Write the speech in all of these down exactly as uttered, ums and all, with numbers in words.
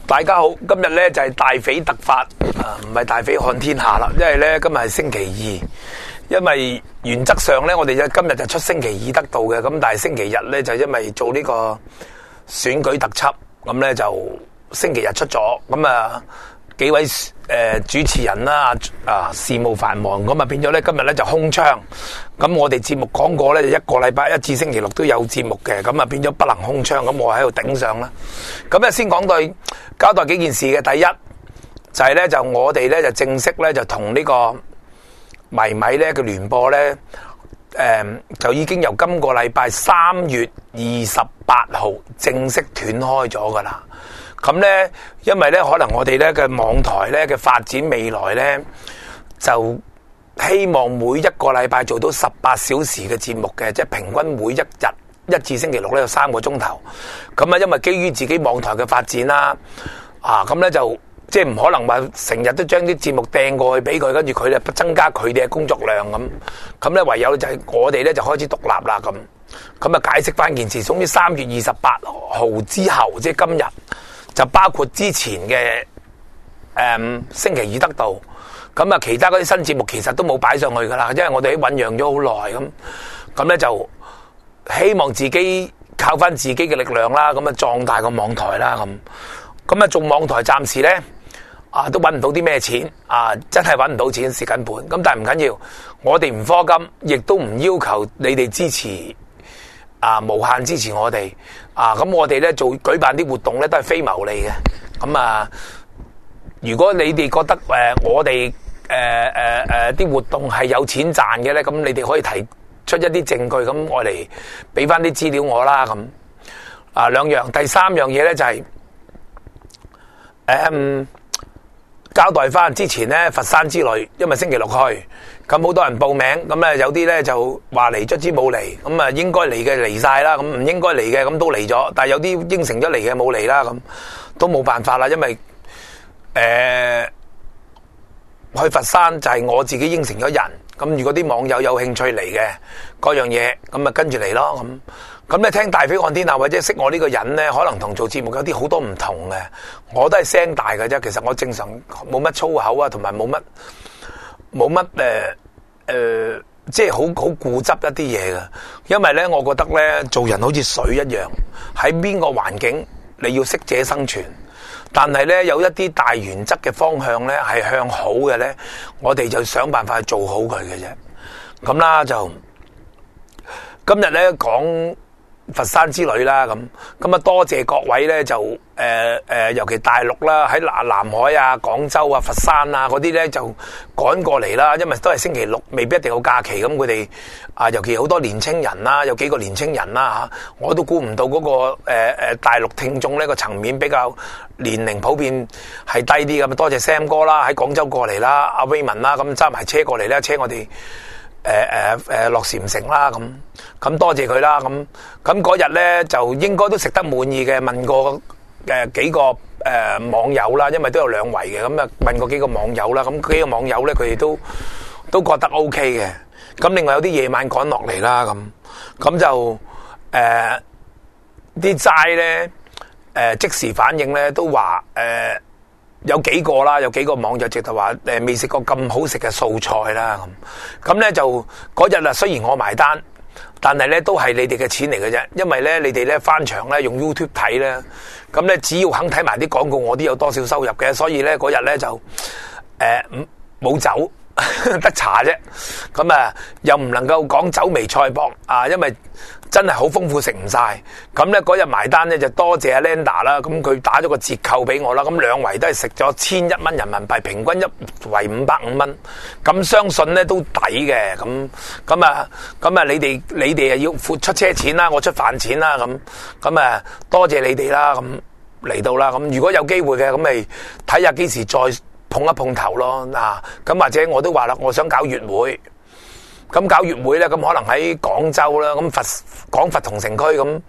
大家好，今日咧就係大匪突發啊，唔係大匪看天下啦。因為咧今日係星期二，因為原則上咧我哋就今日就出星期二得到嘅，咁但係星期日咧就因為做呢個選舉特輯，咁咧就星期日出咗，咁啊幾位誒、呃、主持人啦啊事務繁忙，咁啊變咗咧今日咧就空窗。咁我哋節目講過咧，一個禮拜一至星期六都有節目嘅，咁啊變咗不能空窗，咁我喺度頂上啦。咁啊先講到交代幾件事嘅，第一就係、是、咧就我哋咧就正式咧就同呢個迷米咧嘅聯播咧，誒、嗯、就已經由今個禮拜三月二十八號正式斷開咗噶啦。咁咧因為咧可能我哋咧嘅網台咧嘅發展未來咧就希望每一個禮拜做到十八小時嘅節目嘅，即係平均每一日一至星期六咧有三個鐘頭。咁啊，因為基於自己網台嘅發展啦，啊咁咧就即係唔可能話成日都將啲節目掟過去俾佢，跟住佢咧增加佢哋嘅工作量咁。咁咧唯有就係我哋咧就開始獨立啦咁。咁啊解釋翻件事，總之三月二十八號之後，即係今日就包括之前嘅誒、嗯、星期二得到。咁啊，其他嗰啲新節目其實都冇擺上去噶啦，因為我哋醞釀咗好耐咁，咁咧就希望自己靠翻自己嘅力量啦，咁啊壯大個網台啦咁，咁啊做網台暫時咧啊都搵唔到啲咩錢啊，真係搵唔到錢蝕緊本，咁但係唔緊要，我哋唔課金，亦都唔要求你哋支持啊，無限支持我哋啊，咁我哋咧做舉辦啲活動咧都係非牟利嘅，咁啊。如果你哋覺得誒、呃、我哋誒誒誒啲活動係有錢賺嘅咧，咁你哋可以提出一啲證據，咁我嚟俾翻啲資料我啦，咁啊兩樣，第三樣嘢咧就係、是、誒、嗯、交代翻之前咧佛山之旅，因為星期六去，咁好多人報名，咁咧有啲咧就話嚟卒之冇嚟，咁啊應該嚟嘅嚟晒啦，咁唔應該嚟嘅咁都嚟咗，但係有啲應承咗嚟嘅冇嚟啦，咁都冇辦法啦，因為誒、呃，去佛山就係我自己應承咗人，咁如果啲網友有興趣嚟嘅嗰樣嘢，咁啊跟住嚟咯，咁咁咧聽大匪看天下或者識我呢個人咧，可能同做節目有啲好多唔同嘅，我都係聲大嘅啫，其實我正常冇乜粗口啊，同埋冇乜冇乜誒誒，即係好好固執一啲嘢嘅，因為咧我覺得咧做人好似水一樣，喺邊個環境你要適者生存。但係咧有一啲大原則嘅方向咧係向好嘅咧，我哋就想辦法去做好佢嘅啫。咁啦就今日咧講佛山之旅啦，咁咁啊多謝各位咧就誒誒、呃呃，尤其大陸啦，喺南南海啊、廣州啊、佛山啊嗰啲咧就趕過嚟啦，因為都係星期六，未必一定有假期，咁佢哋啊，尤其好多年青人啦，有幾個年青人啦吓，我都估唔到嗰、那個誒誒、呃、大陸聽眾呢個層面比較年齡普遍係低啲咁，多謝 Sam 哥啦，喺廣州過嚟啦，阿 Raymond 啦，咁揸埋車過嚟啦，車我哋。誒誒誒落禪城啦，咁咁多謝佢啦，咁咁嗰日咧就應該都食得滿意嘅。問過誒、呃、幾個誒、呃、網友啦，因為都有兩圍嘅，咁啊問過幾個網友啦，咁幾個網友咧佢哋都都覺得 O K 嘅。咁另外有啲夜晚趕落嚟啦，咁咁就誒啲齋咧誒即時反應咧都話誒。呃有幾個啦，有幾個網友直頭話誒未食過咁好食嘅素菜啦，咁咁咧就嗰日啊，雖然我埋單，但係咧都係你哋嘅錢嚟嘅啫，因為咧你哋咧翻牆咧用 YouTube 睇咧，咁咧只要肯睇埋啲廣告，我都有多少收入嘅，所以咧嗰日咧就誒冇酒得茶啫，咁啊又唔能夠講酒微菜薄啊，因為真係好豐富食唔晒，咁咧嗰日埋單咧就多謝阿 Linda 啦，咁佢打咗個折扣俾我啦，咁兩圍都係食咗千一蚊人民幣，平均一圍五百五蚊，咁相信咧都抵嘅，咁咁啊咁啊你哋你哋啊要付出車錢啦，我出飯錢啦，咁咁啊多謝你哋啦，咁嚟到啦，咁如果有機會嘅咁咪睇下幾時再碰一碰頭咯，啊咁或者我都話啦，我想搞月會。咁搞月會咧，咁可能喺廣州啦，咁佛廣佛同城區咁，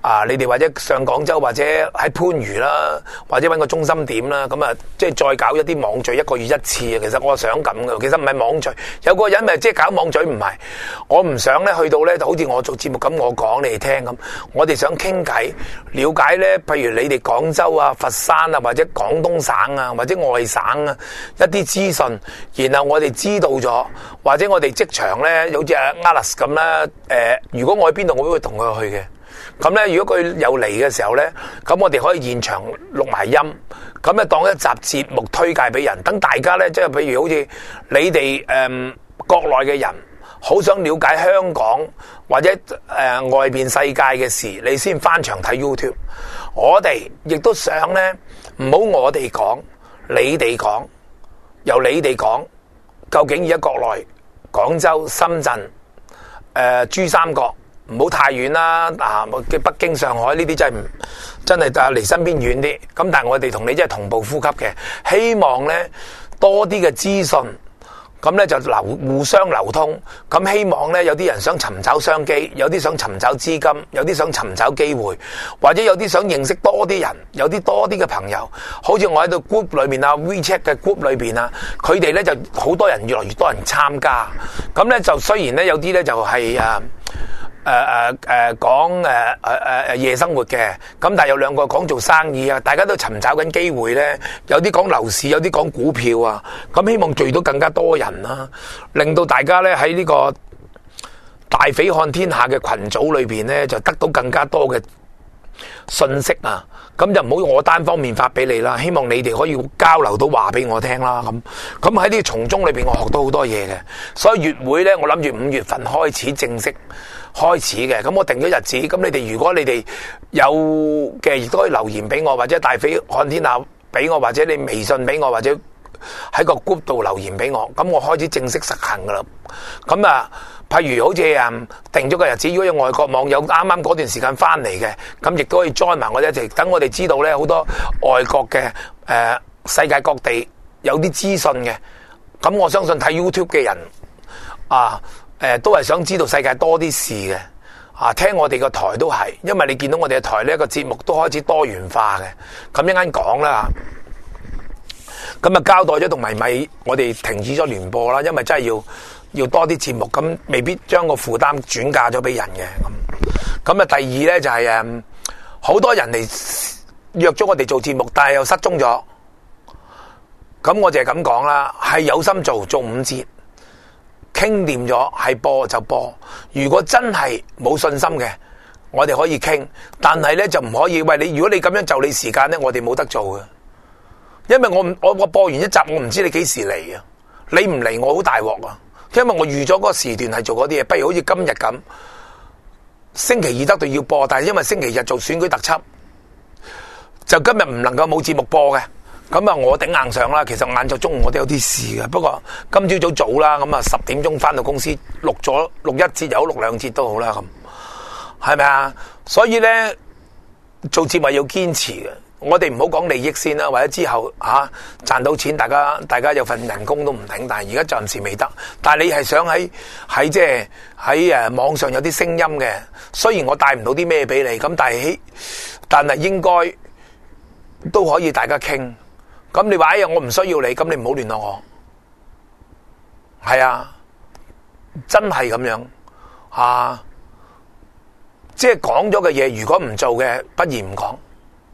啊，你哋或者上廣州或者喺番禺啦，或者搵個中心點啦，咁啊，即係再搞一啲網聚，一個月一次啊。其實我想咁嘅，其實唔係網聚，有個人咪即係搞網聚，唔係，我唔想咧去到咧，就好似我做節目咁，我講你哋聽咁，我哋想傾偈，了解咧，譬如你哋廣州啊、佛山啊，或者廣東省啊，或者外省啊一啲資訊，然後我哋知道咗，或者我哋職場咧，好似阿 Alice 咁啦，誒、呃，如果我喺邊度，我都會同佢去嘅。咁咧，如果佢有嚟嘅時候咧，咁我哋可以現場錄埋音，咁咧當一集節目推介俾人，等大家咧，即係譬如好似你哋誒、呃、國內嘅人，好想了解香港或者誒、呃、外邊世界嘅事，你先翻牆睇 YouTube。我哋亦都想咧，唔好我哋講，你哋講，由你哋講，究竟而家國內廣州、深圳、誒、呃、珠三角。唔好太遠啦，啊嘅北京、上海呢啲真係唔真係啊離身邊遠啲。咁但係我哋同你真係同步呼吸嘅，希望咧多啲嘅資訊，咁咧就流互相流通。咁希望咧有啲人想尋找商機，有啲想尋找資金，有啲想尋找機會，或者有啲想認識多啲人，有啲多啲嘅朋友。好似我喺度 group 裏面啊 WeChat 嘅 group 裏邊啊，佢哋咧就好多人，越來越多人參加。咁咧就雖然咧有啲咧就係啊。誒誒誒講誒誒誒夜生活嘅，咁但係有兩個講做生意啊，大家都尋找緊機會咧。有啲講樓市，有啲講股票啊。咁希望聚到更加多人啦，令到大家咧喺呢個大匪看天下嘅群組裏邊咧，就得到更加多嘅信息啊。咁就唔好我單方面發俾你啦，希望你哋可以交流到話俾我聽啦。咁咁喺呢個從中裏邊，我學到好多嘢嘅。所以月會咧，我諗住五月份開始正式開始嘅。咁我定咗日子，咁你哋如果你哋有嘅，亦都可以留言俾我，或者大匪看天下俾我，或者你微信俾我，或者喺個 group 度留言俾我。咁我開始正式實行噶啦。咁啊。譬如好似誒定咗個日子，如果有外國網友啱啱嗰段時間翻嚟嘅，咁亦都可以 join 埋我哋一齊，等我哋知道咧好多外國嘅誒、呃、世界各地有啲資訊嘅。咁我相信睇 YouTube 嘅人啊誒、呃、都係想知道世界多啲事嘅啊，聽我哋個台都係，因為你見到我哋嘅台呢個節目都開始多元化嘅。咁一陣間講啦，咁啊交代咗同埋咪我哋停止咗聯播啦，因為真係要。要多啲節目，咁未必將個負擔轉嫁咗俾人嘅。咁咁啊，第二咧就係、是、誒，好多人嚟約咗我哋做節目，但係又失蹤咗。咁我就係咁講啦，係有心做做五節，傾掂咗係播就播。如果真係冇信心嘅，我哋可以傾，但係咧就唔可以。喂，你如果你咁樣就你時間咧，我哋冇得做嘅，因為我我我播完一集，我唔知你幾時嚟啊！你唔嚟，我好大鑊啊！因為我預咗嗰個時段係做嗰啲嘢，不如好似今日咁，星期二得到要播，但係因為星期日做選舉特輯，就今日唔能夠冇節目播嘅，咁啊我頂硬上啦。其實晏晝中午我都有啲事嘅，不過今朝早早啦，咁啊十點鐘翻到公司錄咗錄一節又好，錄兩節都好啦，咁係咪啊？所以咧做節目要堅持嘅。我哋唔好講利益先啦，或者之後吓賺、啊、到錢，大家大家有份人工都唔頂，但係而家暫時未得。但係你係想喺喺即係喺誒網上有啲聲音嘅，雖然我帶唔到啲咩俾你，咁但係但係應該都可以大家傾。咁你話哎呀我唔需要你，咁你唔好聯絡我。係啊，真係咁樣啊，即係講咗嘅嘢，如果唔做嘅，不如唔講。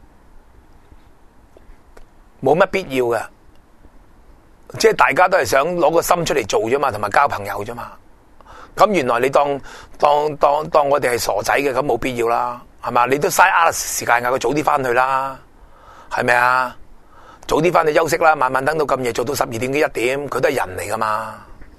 冇乜必要嘅，即係大家都係想攞個心出嚟做啫嘛，同埋交朋友啫嘛。咁原來你當當當當我哋係傻仔嘅，咁冇必要啦，係嘛？你都嘥 Alice 時間噶，佢早啲翻去啦，係咪啊？早啲翻去休息啦，慢慢等到咁夜做到十二點幾一點，佢都係人嚟噶嘛。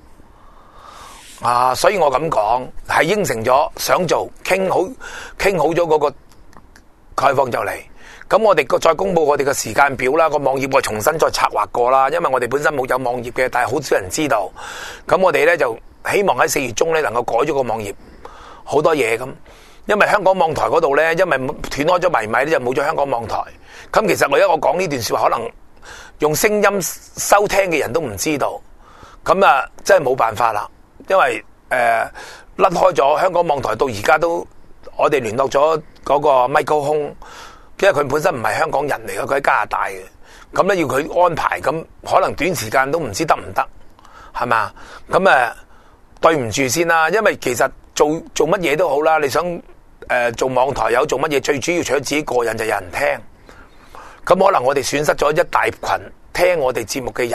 啊，所以我咁講係應承咗，想做，傾好傾好咗嗰個概況就嚟。咁我哋個再公布我哋嘅時間表啦，個網頁我重新再策劃過啦，因為我哋本身冇有網頁嘅，但係好少人知道。咁我哋咧就希望喺四月中咧能夠改咗個網頁，好多嘢咁。因為香港網台嗰度咧，因為斷開咗迷米咧，就冇咗香港網台。咁其實我而家我講呢段說話，可能用聲音收聽嘅人都唔知道。咁啊，真係冇辦法啦，因為誒甩、呃、開咗香港網台到而家都我哋聯絡咗嗰個 Michael Hung，因為佢本身唔係香港人嚟嘅，佢喺加拿大嘅。咁咧要佢安排，咁可能短時間都唔知得唔得，係嘛？咁誒對唔住先啦，因為其實做做乜嘢都好啦，你想誒、呃、做網台有做乜嘢，最主要除咗自己個人就有人聽。咁可能我哋損失咗一大群聽我哋節目嘅人，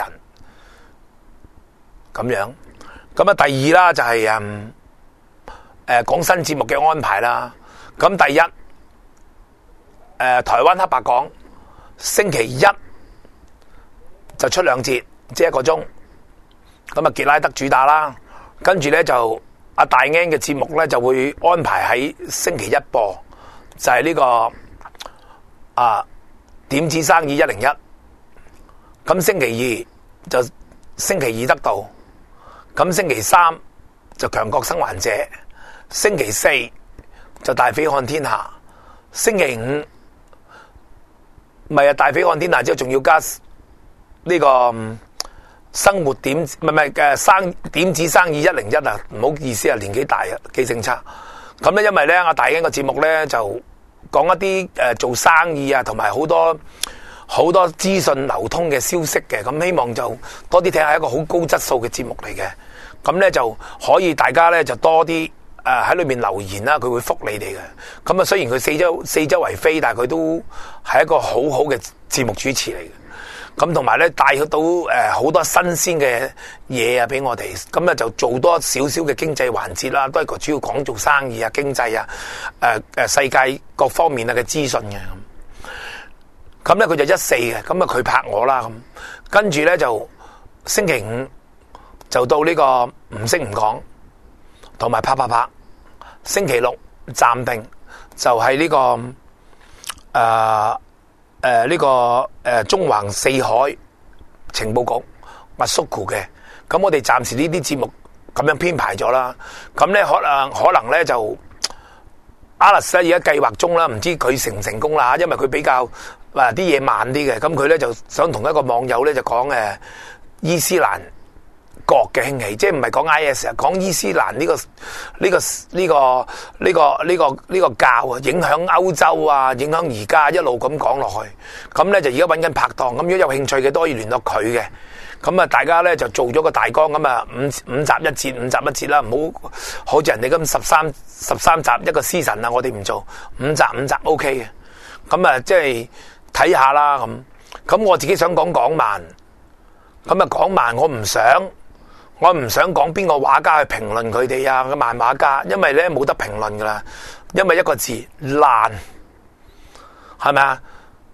咁樣。咁啊，第二啦就係誒誒講新節目嘅安排啦。咁第一誒、呃、台灣黑白講星期一就出兩節，即係一個鐘。咁啊，傑拉德主打啦，跟住咧就阿大 N 嘅節目咧就會安排喺星期一播，就係、是、呢、這個啊點子生意一零一。咁星期二就星期二得到，咁星期三就強國生還者，星期四就大匪看天下，星期五咪啊大匪看天下之後仲要加呢、這個。生活點唔係唔係嘅生點子生意一零一啊，唔好意思啊，年紀大啊，記性差。咁咧，因為咧阿大英個節目咧就講一啲誒做生意啊，同埋好多好多資訊流通嘅消息嘅。咁希望就多啲睇下一個好高質素嘅節目嚟嘅。咁咧就可以大家咧就多啲誒喺裏面留言啦，佢會覆你哋嘅。咁啊，雖然佢四周四周圍飛，但係佢都係一個好好嘅節目主持嚟嘅。咁同埋咧帶到誒好多新鮮嘅嘢啊俾我哋，咁啊就做多少少嘅經濟環節啦，都係個主要講做生意啊、經濟啊、誒誒世界各方面啊嘅資訊嘅咁。咁咧佢就一四嘅，咁啊佢拍我啦咁，跟住咧就星期五就到呢個唔識唔講，同埋啪啪啪。星期六暫定就係呢、這個誒。呃誒，呢、呃這個誒、呃、中環四海情報局密蘇庫嘅，咁我哋暫時呢啲節目咁樣編排咗啦。咁咧可能可能咧就 Alice 咧而家計劃中啦，唔知佢成唔成功啦，因為佢比較話啲嘢慢啲嘅。咁佢咧就想同一個網友咧就講誒伊斯蘭國嘅興起，即係唔係講 I S 啊，講伊斯蘭呢、這個呢、這個呢、這個呢、這個呢、這個呢、這個教啊，影響歐洲啊，影響而家一路咁講落去。咁咧就而家揾緊拍檔，咁如果有興趣嘅都可以聯絡佢嘅。咁啊，大家咧就做咗個大綱，咁啊五五集一節，五集一節啦，唔好好似人哋咁十三十三集一個 season啊，我哋唔做五集五集 OK 嘅。咁啊，即係睇下啦咁。咁我自己想講港漫，咁啊港漫我唔想。我唔想講邊個畫家去評論佢哋啊，個漫畫家，因為咧冇得評論噶啦，因為一個字爛，係咪啊？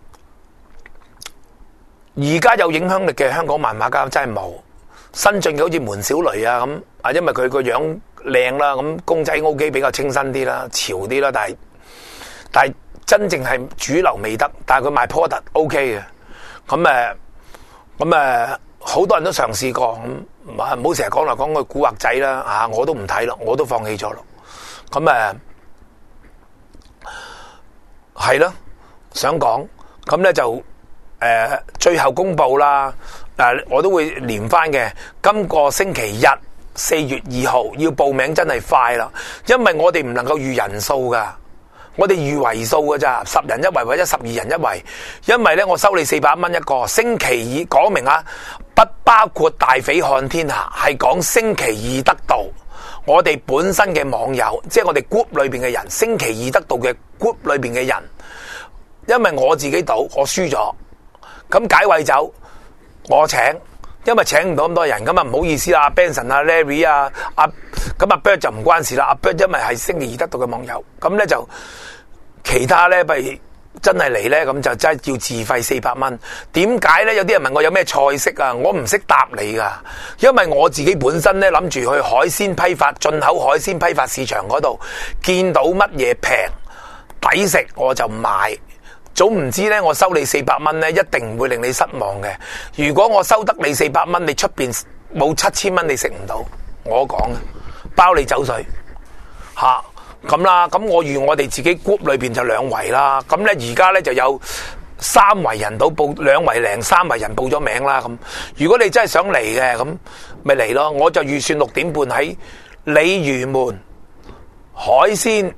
而家有影響力嘅香港漫畫家真係冇，新進嘅好似門小雷啊咁啊，因為佢個樣靚啦，咁公仔 O K 比較清新啲啦，潮啲啦，但係但係真正係主流未得，但係佢賣 product O K 嘅，咁誒，咁誒，好多人都嘗試過咁。唔好成日講嚟講去古惑仔啦，啊我都唔睇咯，我都放棄咗咯。咁誒係咯，想講咁咧就誒、呃、最後公布啦。誒、呃、我都會連翻嘅。今個星期日四月二號要報名真係快啦，因為我哋唔能夠預人數噶，我哋預圍數噶咋，十人一圍或者十二人一圍。因為咧我收你四百蚊一個，星期二講明啊。不包括大匪看天下，係講星期二得到我哋本身嘅網友，即係我哋 group 裏邊嘅人，星期二得到嘅 group 裏邊嘅人，因為我自己賭我輸咗，咁解圍走我請，因為請唔到咁多人，咁啊唔好意思啦 Benson 啊 Larry 啊，阿咁阿 Bird 就唔關事啦，阿 Bird 因為係星期二得到嘅網友，咁咧就其他咧不如。真係嚟呢，咁就真係要自費四百蚊。點解呢？有啲人問我有咩菜式啊？我唔識答你噶，因為我自己本身呢，諗住去海鮮批發、進口海鮮批發市場嗰度，見到乜嘢平抵食我就買。總唔知呢，我收你四百蚊呢，一定唔會令你失望嘅。如果我收得你四百蚊，你出邊冇七千蚊你食唔到，我講包你走水吓。咁啦，咁我預我哋自己 group 裏邊就兩圍啦，咁咧而家咧就有三圍人到報，兩圍零三圍人報咗名啦。咁如果你真係想嚟嘅，咁咪嚟咯。我就預算六點半喺鯉魚門海鮮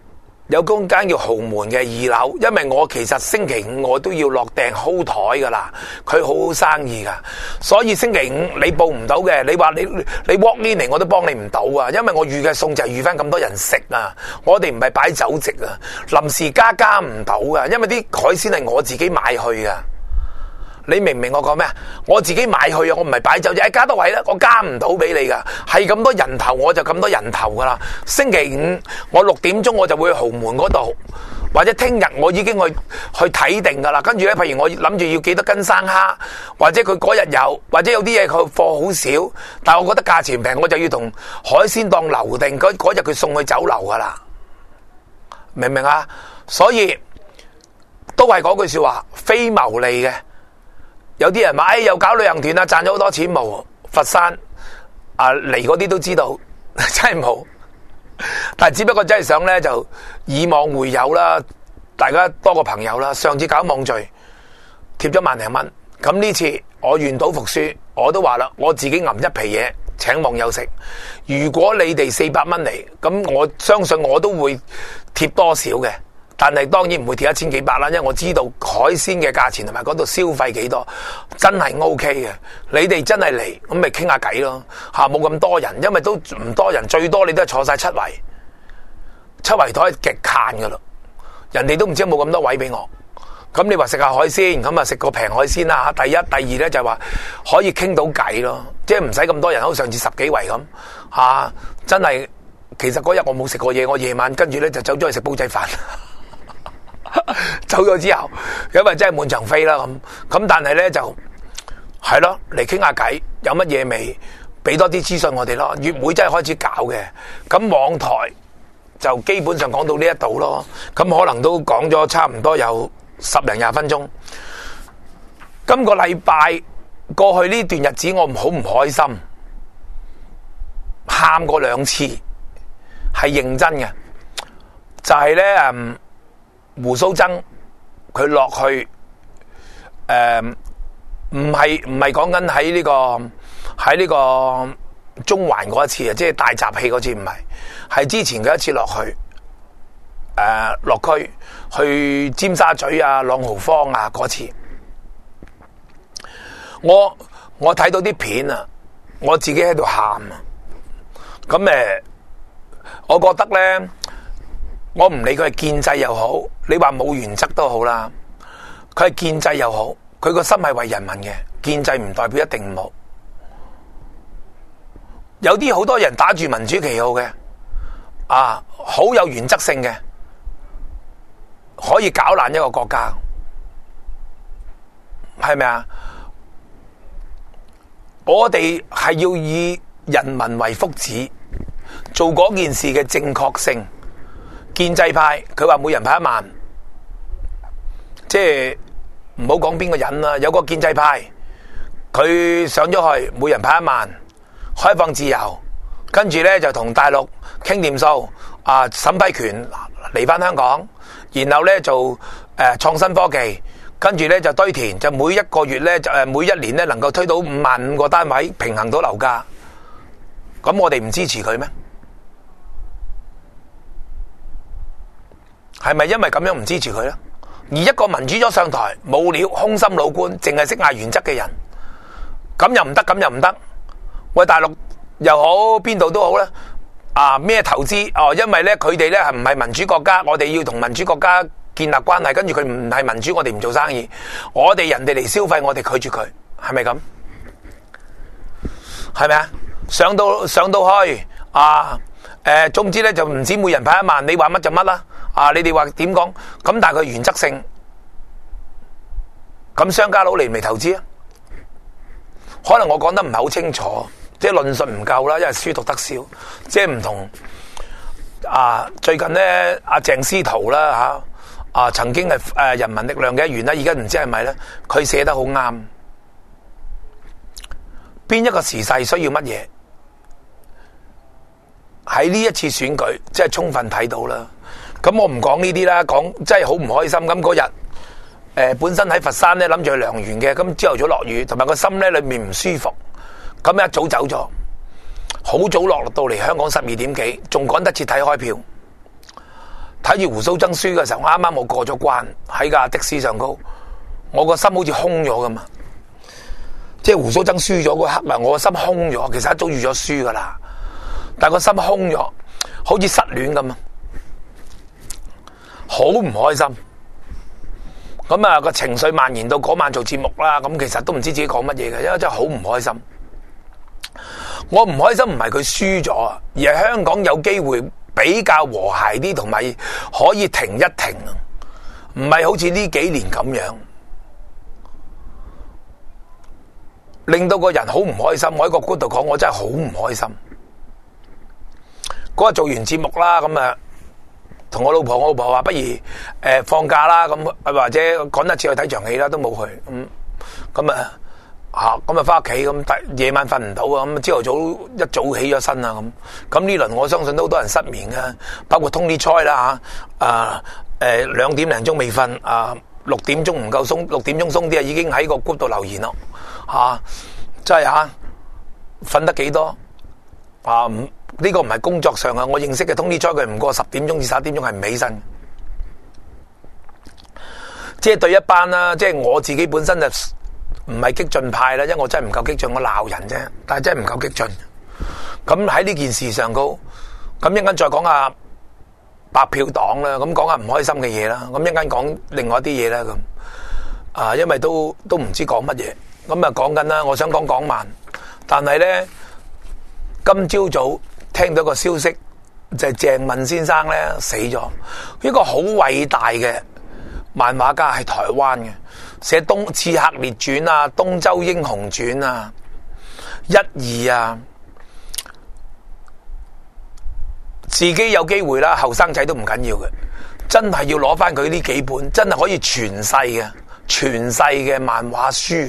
有嗰間叫豪門嘅二樓，因為我其實星期五我都要落訂 hold 台噶啦，佢好好生意噶，所以星期五你報唔到嘅，你話你你 walk in 嚟我都幫你唔到啊，因為我預嘅餸就係預翻咁多人食啊，我哋唔係擺酒席啊，臨時加加唔到噶，因為啲海鮮係我自己買去噶。你明唔明我講咩啊？我自己買去啊，我唔係擺酒啫，加多位啦，我加唔到俾你噶，係咁多人頭我就咁多人頭噶啦。星期五我六點鐘我就會去豪門嗰度，或者聽日我已經去去睇定噶啦。跟住咧，譬如我諗住要幾多斤生蝦，或者佢嗰日有，或者有啲嘢佢貨好少，但係我覺得價錢平，我就要同海鮮檔留定嗰嗰日佢送去酒樓噶啦，明唔明啊？所以都係嗰句說話，非牟利嘅。有啲人話，哎，又搞旅行團啊，賺咗好多錢冇？佛山啊嚟嗰啲都知道，真係冇。但係只不過真係想咧，就以網會友啦，大家多個朋友啦。上次搞網聚，貼咗萬零蚊，咁呢次我願賭服輸，我都話啦，我自己揞一皮嘢請網友食。如果你哋四百蚊嚟，咁我相信我都會貼多少嘅。但係當然唔會貼一千幾百啦，因為我知道海鮮嘅價錢同埋嗰度消費幾多，真係 O K 嘅。你哋真係嚟，咁咪傾下偈咯，吓，冇咁多人，因為都唔多人，最多你都係坐晒七圍，七圍台極限噶啦，人哋都唔知有冇咁多位俾我。咁你話食下海鮮，咁啊食個平海鮮啦吓。第一、第二咧就係話可以傾到偈咯，即係唔使咁多人，好似上次十幾圍咁吓，真係。其實嗰日我冇食過嘢，我夜晚跟住咧就走咗去食煲仔飯。走咗之後，因為真係滿場飛啦咁，咁但係咧就係咯，嚟傾下偈，有乜嘢未俾多啲資訊我哋咯。月會真係開始搞嘅，咁網台就基本上講到呢一度咯，咁可能都講咗差唔多有十零廿分鐘。今個禮拜過去呢段日子，我唔好唔開心，喊過兩次，係認真嘅，就係咧嗯。胡鬚曾佢落去，誒唔係唔係講緊喺呢個喺呢個中環嗰一次啊，即係大集氣嗰次唔係，係之前嘅一次落去，誒落區去尖沙咀啊、朗豪坊啊嗰次，我我睇到啲片啊，我自己喺度喊啊，咁誒，我覺得咧。我唔理佢係建制又好，你話冇原則都好啦。佢係建制又好，佢個心係為人民嘅。建制唔代表一定唔好。有啲好多人打住民主旗號嘅，啊，好有原則性嘅，可以搞爛一個國家，係咪啊？我哋係要以人民為福祉，做嗰件事嘅正確性。建制派佢話每人派一萬，即係唔好講邊個人啦。有個建制派佢上咗去，每人派一萬，開放自由，跟住咧就同大陸傾掂數，啊審批權嚟翻香港，然後咧做誒創新科技，跟住咧就堆填，就每一個月咧就誒每一年咧能夠推到五萬五個單位，平衡到樓價。咁我哋唔支持佢咩？係咪因為咁樣唔支持佢咧？而一個民主咗上台冇料空心老官，淨係識嗌原則嘅人，咁又唔得，咁又唔得。喂，大陸又好，邊度都好啦。啊，咩投資？哦，因為咧佢哋咧係唔係民主國家，我哋要同民主國家建立關係。跟住佢唔係民主，我哋唔做生意。我哋人哋嚟消費，我哋拒絕佢，係咪咁？係咪啊？上到上到去啊！誒、呃，總之咧就唔止每人派一萬，你話乜就乜啦。啊，你哋話點講？咁但係佢原則性，咁商家佬嚟唔嚟投資啊？可能我講得唔係好清楚，即係論述唔夠啦，因為書讀得少，即係唔同。啊，最近咧，阿鄭思圖啦吓，啊曾經係誒人民力量嘅一員啦，而家唔知係咪咧？佢寫得好啱，邊一個時勢需要乜嘢？喺呢一次選舉，即係充分睇到啦。咁我唔講呢啲啦，講真係好唔開心。咁嗰日，誒、呃、本身喺佛山咧諗住去良緣嘅，咁朝頭早落雨，同埋個心咧裏面唔舒服，咁一早走咗，好早落到嚟香港十二點幾，仲趕得切睇開票。 睇住胡鬚曾輸嘅時候，啱啱我過咗關喺架的士上高，我個心好似空咗噶嘛。即係胡鬚曾輸咗嗰刻啊，我個心空咗。其實一早預咗輸噶啦，但係個心空咗，好似失戀咁啊，好唔開心。咁啊個情緒蔓延到嗰晚做節目啦。咁其實都唔知自己講乜嘢嘅，因為真係好唔開心。我唔開心唔係佢輸咗，而係香港有機會比較和諧啲，同埋可以停一停，唔係好似呢幾年咁樣，令到個人好唔開心。我喺個觀度講，我真係好唔開心。嗰日做完節目啦，咁啊同我老婆，我老婆話不如誒、呃、放假啦，咁或者趕一次去睇場戲啦，都冇去。咁咁啊吓，咁啊翻屋企咁，夜晚瞓唔到啊，咁朝頭早一早起咗身啊，咁咁呢輪我相信都好多人失眠嘅，包括 Tony Choi 啦吓，啊誒兩點零鐘未瞓，啊六點鐘唔夠鬆，六點鐘鬆啲啊，已經喺個 group 度留言咯，吓真係吓瞓得幾多啊？唔呢個唔係工作上啊，我認識嘅 Tony Choi 佢唔過十點鐘至十一點鐘係唔起身，即係對一班啦，即係我自己本身就唔係激進派啦，因為我真係唔夠激進，我鬧人啫，但係真係唔夠激進。咁喺呢件事上高，咁一陣間再講下白票黨啦，咁講下唔開心嘅嘢啦，咁一陣間講另外一啲嘢啦，咁啊，因為都都唔知講乜嘢，咁啊講緊啦，我想講港漫，但係咧今朝早聽到個消息，就係鄭問先生咧死咗，一個好偉大嘅漫畫家，係台灣嘅。寫《東刺客列傳》啊，《東周英雄傳》啊，一二啊，自己有機會啦，後生仔都唔緊要嘅，真係要攞翻佢呢幾本，真係可以傳世嘅，傳世嘅漫畫書。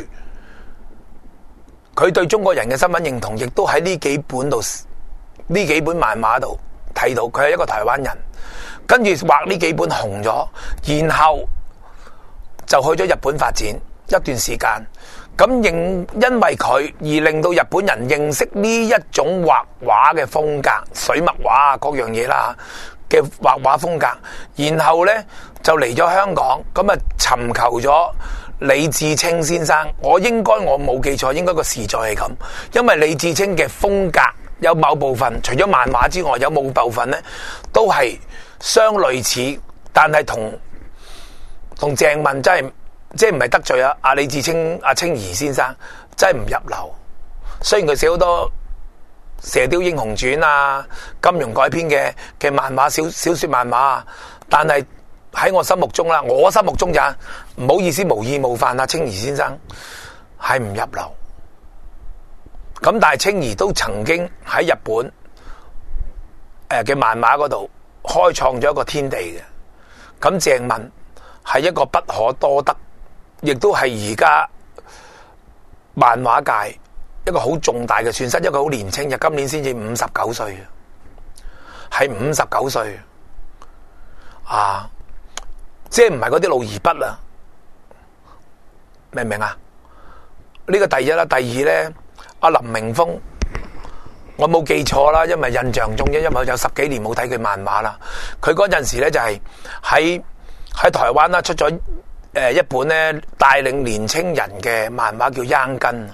佢對中國人嘅身份認同，亦都喺呢幾本度，呢幾本漫畫度睇到，佢係一個台灣人，跟住畫呢幾本紅咗，然後就去咗日本發展一段時間，咁認因為佢而令到日本人認識呢一種畫畫嘅風格，水墨畫啊各樣嘢啦嘅畫畫風格，然後呢就嚟咗香港，咁啊尋求咗李志清先生。我應該我冇記錯，應該個時序係咁，因為李志清嘅風格有某部分，除咗漫畫之外，有某部分呢都係相類似，但係同同鄭問真係即係唔係得罪啊！阿李志清、阿清怡先生真係唔入流。雖然佢寫好多《射雕英雄傳》啊、金庸改編嘅嘅漫畫、小小說漫畫啊，但係喺我心目中啦，我心目中就唔好意思無意冒犯啊，清怡先生係唔入流。咁但係清怡都曾經喺日本誒嘅漫畫嗰度開創咗一個天地嘅。咁鄭問係一個不可多得，亦都係而家漫畫界一個好重大嘅損失。一個好年輕嘅，今年先至五十九歲，係五十九歲啊！即係唔係嗰啲老而不啊？明唔明啊？呢個第一啦，第二咧，阿林明峰，我冇記錯啦，因為印象中，因為我有十幾年冇睇佢漫畫啦。佢嗰陣時咧就係喺喺台灣啦，出咗誒一本咧帶領年青人嘅漫畫叫《秧根》，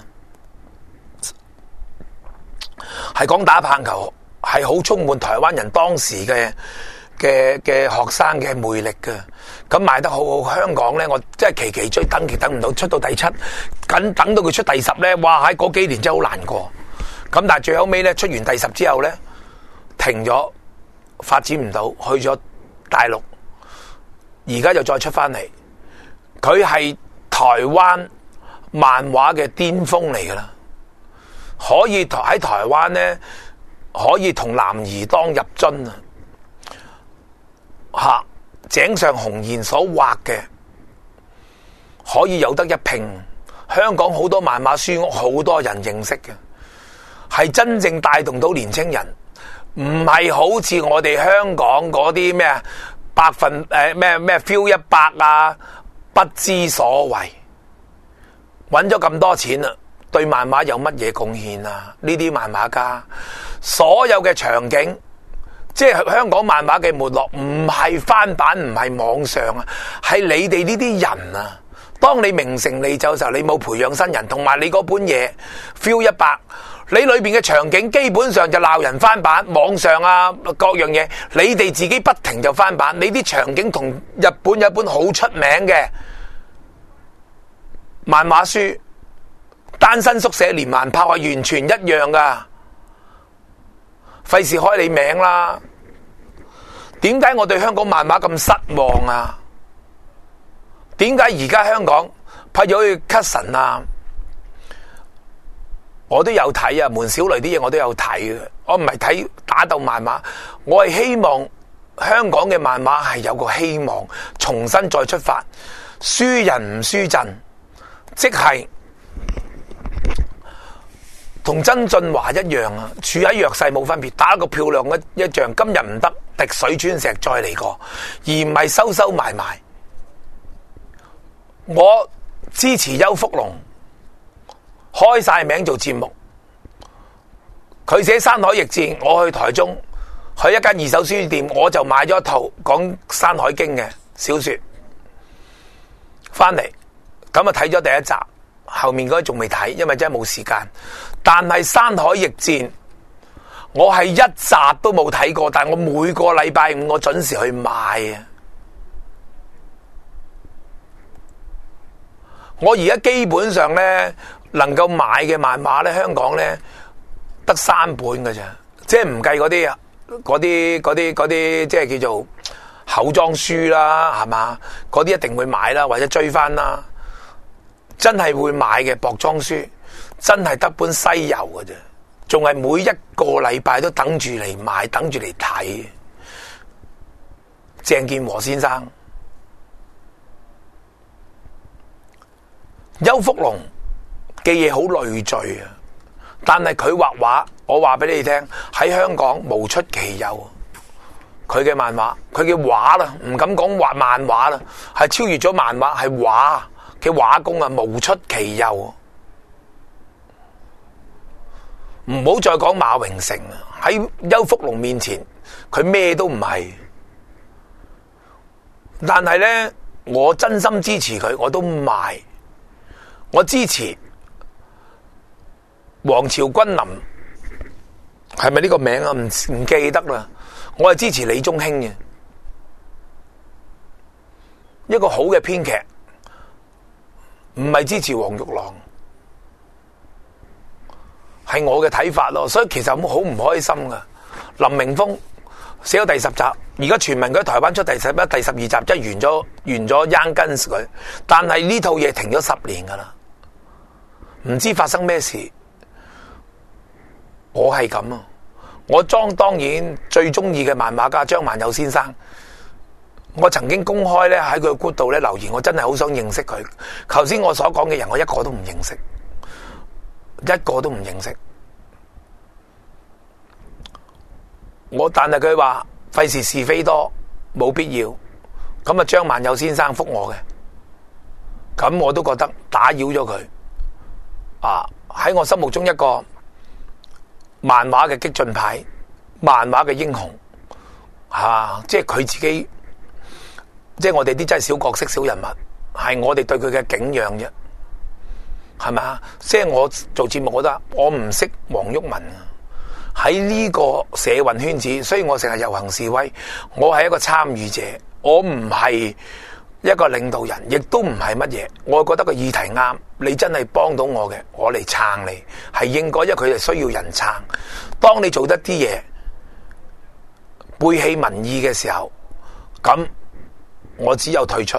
係講打棒球，係好充滿台灣人當時嘅嘅嘅學生嘅魅力嘅。咁賣得好好，香港咧我真係期期追，等期等唔到，出到第七，緊等到佢出第十咧，哇！喺嗰幾年真係好難過。咁但係最後尾咧出完第十之後咧，停咗，發展唔到，去咗大陸。而家又再出翻嚟，佢係台灣漫畫嘅巔峰嚟噶啦，可以喺台灣咧，可以同男兒當入樽啊！吓，井上雄彥所畫嘅，可以有得一拼。香港好多漫畫書屋，好多人認識嘅，係真正帶動到年青人，唔係好似我哋香港嗰啲咩啊？百分誒咩咩 feel 一百啊，不知所謂，揾咗咁多錢啦，對漫畫有乜嘢貢獻啊？呢啲漫畫家所有嘅場景即係香港漫畫嘅沒落，唔係翻版，唔係網上啊，係你哋呢啲人啊。當你名成利就嘅時候，你冇培養新人，同埋你嗰本嘢 feel 一百，你裏邊嘅場景基本上就鬧人翻版，網上啊各樣嘢，你哋自己不停就翻版。你啲場景同日本有一本好出名嘅漫畫書，單身宿舍連環炮係完全一樣噶，費事開你名啦。點解我對香港漫畫咁失望啊？點解而家香港拍咗去 Cuson 啊？我都有睇啊，門小雷啲嘢我都有睇嘅。我唔係睇打鬥漫畫，我係希望香港嘅漫畫係有個希望，重新再出發。輸人唔輸陣，即係同曾俊華一樣啊，處喺弱勢冇分別，打一個漂亮一一仗。今日唔得，滴水穿石再嚟過，而唔係收收埋埋。我支持邱福龍開晒名做節目，佢寫《山海逆戰》，我去台中去一間二手書店，我就買咗一套講《山海經》嘅小說翻嚟，咁啊睇咗第一集，後面嗰啲仲未睇，因為真係冇時間。但係《山海逆戰》我係一集都冇睇過，但我每個禮拜五我準時去買啊！我而家基本上咧能夠買嘅漫畫咧，香港咧得三本㗎咋，即係唔計嗰啲嗰啲嗰啲嗰啲，即係叫做厚裝書啦，係嘛？嗰啲一定會買啦，或者追翻啦。真係會買嘅薄裝書，真係得本西遊㗎啫，仲係每一個禮拜都等住嚟買，等住嚟睇。鄭健和先生。邱福龍嘅嘢好累贅啊，但係佢畫畫，我話俾你聽，喺香港無出其右。佢嘅漫畫，佢嘅畫啦，唔敢講畫漫畫啦，係超越咗漫畫，係畫嘅畫工啊，無出其右。唔好再講馬榮成啊，喺邱福龍面前，佢咩都唔係。但係咧，我真心支持佢，我都賣。我支持黃朝君林，係咪呢個名啊？唔唔記得啦。我係支持李宗興嘅，一個好嘅編劇，唔係支持黃玉郎，係我嘅睇法咯。所以其實好唔開心噶。林明峰寫咗第十集，而家傳聞佢喺台灣出第十一、第十二集，即係完咗完咗 Young Guns 佢，但係呢套嘢停咗十年噶啦。唔知發生咩事，我係咁啊！我當當然最中意嘅漫畫家張萬友先生，我曾經公開咧喺佢嘅 group 度咧留言，我真係好想認識佢。頭先我所講嘅人，我一個都唔認識，一個都唔認識。我但係佢話費事是非多，冇必要。咁啊，張萬友先生覆我嘅，咁我都覺得打擾咗佢。啊！喺我心目中一個漫畫嘅激進派，漫畫嘅英雄，啊！即係佢自己，即係我哋啲真係小角色、小人物，係我哋對佢嘅敬仰啫，係咪啊？即係我做節目，我覺得我唔識黃毓民啊！喺呢個社運圈子，所以我成日遊行示威，我係一個參與者，我唔係一個領導人，亦都唔係乜嘢，我覺得個議題啱，你真係幫到我嘅，我嚟撐你，係應該，因為佢哋需要人撐。當你做得啲嘢背棄民意嘅時候，咁我只有退出。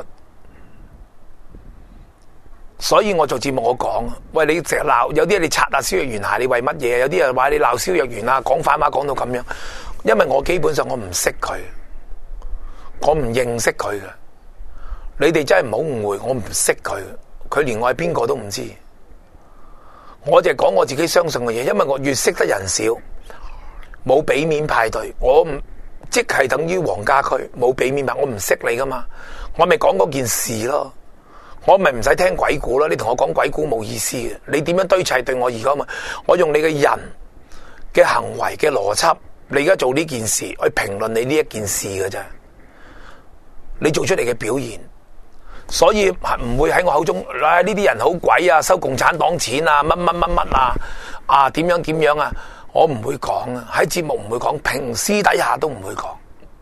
所以我做節目我講，喂，你成日鬧，有啲你擦下蕭若元鞋，你為乜嘢？有啲人話你鬧蕭若元啊，講反話講到咁樣，因為我基本上我唔識佢，我唔認識佢嘅。你哋真係唔好誤會，我唔識佢，佢連我係邊個都唔知。我就係講我自己相信嘅嘢，因為我越識得人少，冇俾面派對，我唔即係等於黃家駒冇俾面派，我唔識你噶嘛，我咪講嗰件事咯，我咪唔使聽鬼故咯，你同我講鬼故冇意思嘅，你點樣堆砌對我而家嘛？我用你嘅人嘅行為嘅邏輯你而家做呢件事去評論你呢一件事嘅啫，你做出嚟嘅表現，所以唔會喺我口中，唉呢啲人好鬼啊，收共產黨錢啊，乜乜乜乜啊，啊點樣點樣啊，我唔會講啊，喺節目唔會講，平私底下都唔會講，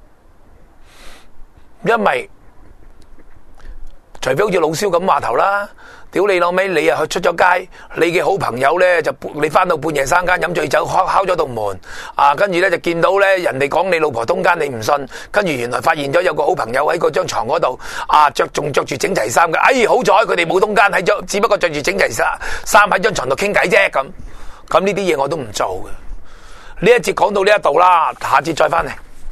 因為除非好似老蕭咁話頭啦。屌你老味，你啊去出咗街，你嘅好朋友咧就你翻到半夜三更飲醉酒，敲敲咗道門，啊跟住咧就見到咧人哋講你老婆通姦，你唔信，跟住原來發現咗有個好朋友喺嗰張床嗰度，啊着仲着住整齊衫嘅，哎好彩佢哋冇通姦喺張，只不過着住整齊衫衫喺張床度傾偈啫咁，咁呢啲嘢我都唔做嘅。呢一節講到呢一度啦，下節再翻嚟。